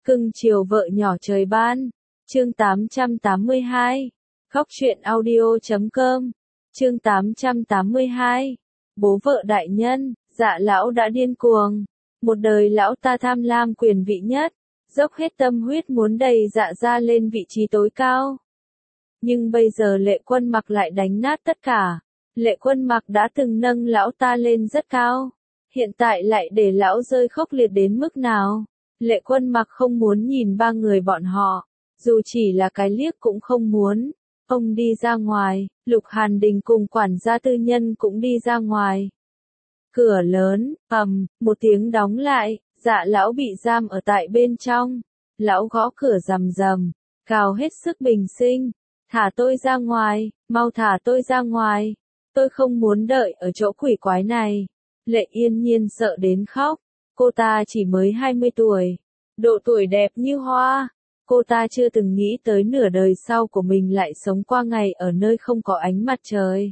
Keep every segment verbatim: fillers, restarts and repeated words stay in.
Cưng chiều vợ nhỏ trời ban. Chương tám trăm tám mươi hai. Góc truyện audio chấm com. Chương tám trăm tám mươi hai. Bố vợ đại nhân. Dạ lão đã điên cuồng. Một đời lão ta tham lam quyền vị nhất, dốc hết tâm huyết muốn đầy dạ ra lên vị trí tối cao. Nhưng bây giờ Lệ Quân Mặc lại đánh nát tất cả. Lệ Quân Mặc đã từng nâng lão ta lên rất cao, hiện tại lại để lão rơi khốc liệt đến mức nào. Lệ Quân Mặc không muốn nhìn ba người bọn họ, dù chỉ là cái liếc cũng không muốn. Ông đi ra ngoài, Lục Hàn Đình cùng quản gia tư nhân cũng đi ra ngoài. Cửa lớn, ầm, một tiếng đóng lại, Dạ lão bị giam ở tại bên trong. Lão gõ cửa rầm rầm, gào hết sức bình sinh. Thả tôi ra ngoài, mau thả tôi ra ngoài. Tôi không muốn đợi ở chỗ quỷ quái này. Lệ Yên Nhiên sợ đến khóc. Cô ta chỉ mới hai mươi tuổi. Độ tuổi đẹp như hoa. Cô ta chưa từng nghĩ tới nửa đời sau của mình lại sống qua ngày ở nơi không có ánh mặt trời.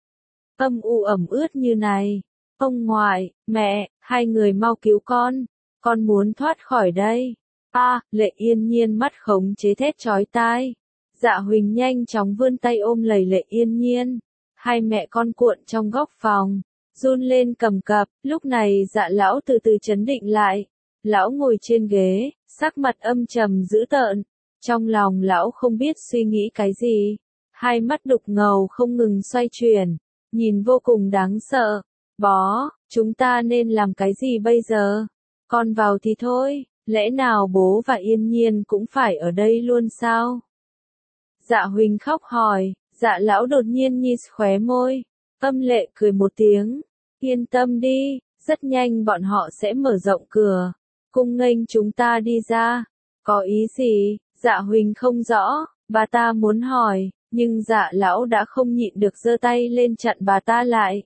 Âm u ẩm ướt như này. Ông ngoại, mẹ, hai người mau cứu con. Con muốn thoát khỏi đây. A, à, Lệ Yên Nhiên mắt khống chế thét chói tai. Dạ Huỳnh nhanh chóng vươn tay ôm lấy Lệ Yên Nhiên. Hai mẹ con cuộn trong góc phòng, run lên cầm cập. Lúc này Dạ lão từ từ trấn định lại. Lão ngồi trên ghế, sắc mặt âm trầm dữ tợn. Trong lòng lão không biết suy nghĩ cái gì. Hai mắt đục ngầu không ngừng xoay chuyển, nhìn vô cùng đáng sợ. Bó, chúng ta nên làm cái gì bây giờ? Con vào thì thôi, lẽ nào bố và Yên Nhiên cũng phải ở đây luôn sao? Dạ Huỳnh khóc hỏi. Dạ lão đột nhiên nhếch khóe môi, âm lệ cười một tiếng. Yên tâm đi, rất nhanh bọn họ sẽ mở rộng cửa, cung nghênh chúng ta đi ra. Có ý gì? Dạ Huỳnh không rõ, bà ta muốn hỏi, nhưng dạ lão đã không nhịn được giơ tay lên chặn bà ta lại.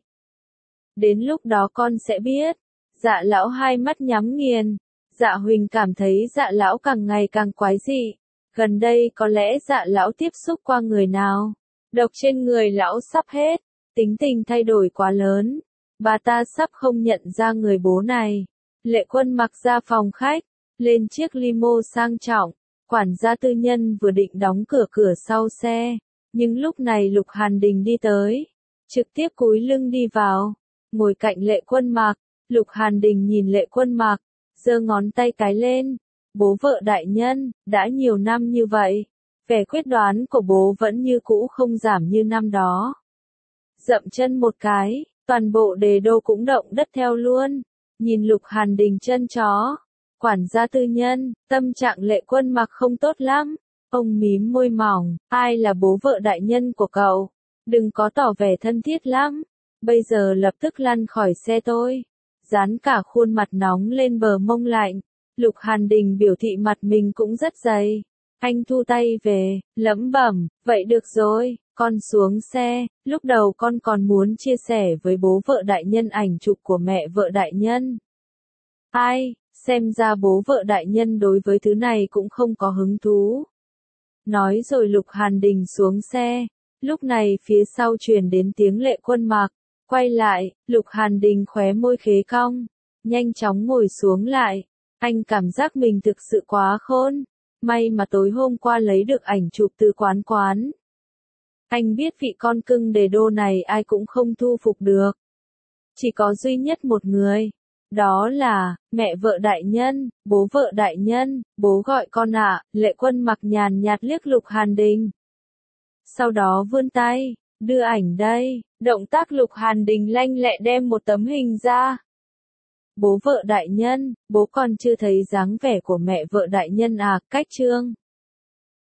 Đến lúc đó con sẽ biết. Dạ lão hai mắt nhắm nghiền. Dạ Huỳnh cảm thấy dạ lão càng ngày càng quái dị. Gần đây có lẽ dạ lão tiếp xúc qua người nào. Độc trên người lão sắp hết. Tính tình thay đổi quá lớn. Bà ta sắp không nhận ra người bố này. Lệ Quân Mặc ra phòng khách, lên chiếc limo sang trọng. Quản gia tư nhân vừa định đóng cửa cửa sau xe. Nhưng lúc này Lục Hàn Đình đi tới. Trực tiếp cúi lưng đi vào. Ngồi cạnh Lệ Quân Mặc. Lục Hàn Đình nhìn Lệ Quân Mặc, giơ ngón tay cái lên. Bố vợ đại nhân, đã nhiều năm như vậy. Vẻ quyết đoán của bố vẫn như cũ không giảm như năm đó. Dậm chân một cái, toàn bộ Đề Đô cũng động đất theo luôn. Nhìn Lục Hàn Đình chân chó. Quản gia tư nhân, tâm trạng Lệ Quân Mặc không tốt lắm. Ông mím môi mỏng, ai là bố vợ đại nhân của cậu? Đừng có tỏ vẻ thân thiết lắm. Bây giờ lập tức lăn khỏi xe tôi. Dán cả khuôn mặt nóng lên bờ mông lạnh. Lục Hàn Đình biểu thị mặt mình cũng rất dày. Anh thu tay về, lẩm bẩm, vậy được rồi, con xuống xe. Lúc đầu con còn muốn chia sẻ với bố vợ đại nhân ảnh chụp của mẹ vợ đại nhân. Ai, xem ra bố vợ đại nhân đối với thứ này cũng không có hứng thú. Nói rồi Lục Hàn Đình xuống xe. Lúc này phía sau truyền đến tiếng Lệ Quân Mặc. Quay lại, Lục Hàn Đình khóe môi khế cong, nhanh chóng ngồi xuống lại. Anh cảm giác mình thực sự quá khôn. May mà tối hôm qua lấy được ảnh chụp từ quán quán. Anh biết vị con cưng Đề Đô này ai cũng không thu phục được. Chỉ có duy nhất một người. Đó là, mẹ vợ đại nhân, bố vợ đại nhân, bố gọi con ạ. Lệ Quân Mặc nhàn nhạt liếc Lục Hàn Đình. Sau đó vươn tay, đưa ảnh đây. Động tác Lục Hàn Đình lanh lẹ đem một tấm hình ra. Bố vợ đại nhân, bố còn chưa thấy dáng vẻ của mẹ vợ đại nhân à? Cách trương.